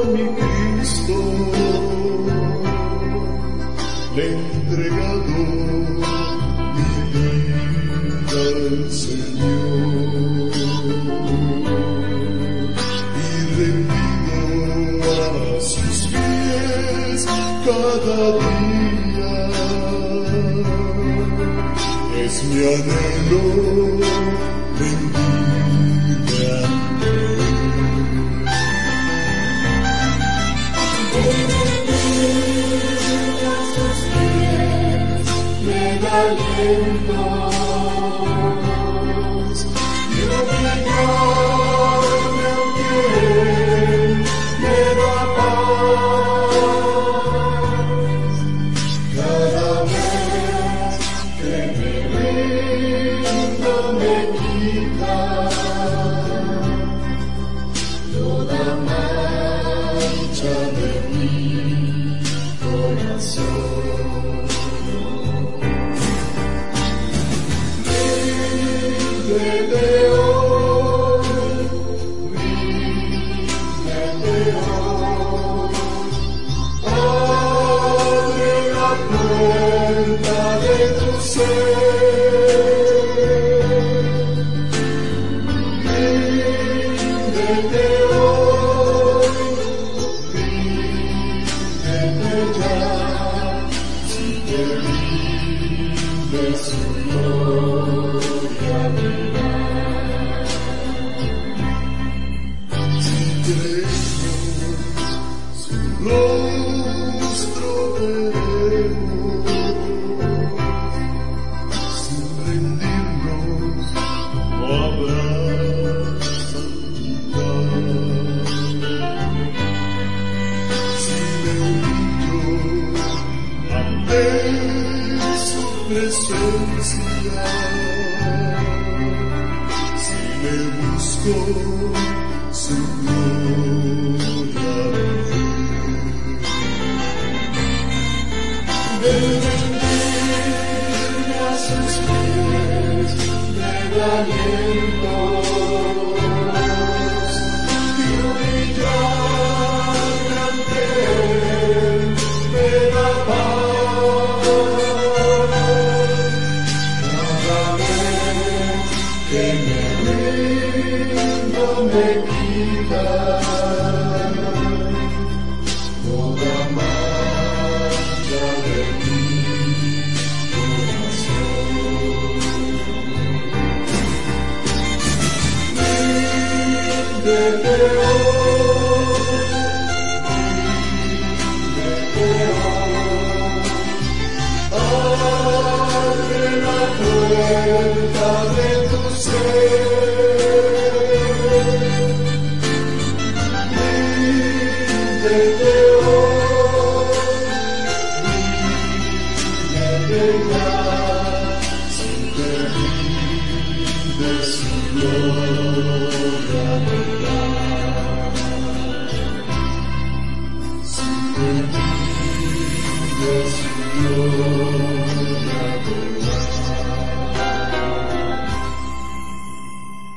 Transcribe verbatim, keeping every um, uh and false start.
mi Cristo, le he entregado mi vida al Señor y rendido a sus pies cada día. Es mi anhelo rendirme ante Él. A sus pies me da aliento y humillarme ante Él me da paz. Cada vez que me rindo me quita toda mancha de mi corazón. Líbreme hoy, líbreme hoy, abre la puerta de tu ser. Líbreme hoy, líbreme ya, si te rinde su gloria mirar. Si creemos su rostro veremos, sin rendirnos no habrá santidad. Si me humillo ante su presencia, si le busco su gloria De rendirme a sus pies me da aliento y humillarme ante Él me da paz. Cada vez que me rindo me quita toda mancha de mi corazón. Líbreme hoy, líbreme hoy, abre la puerta de tu ser.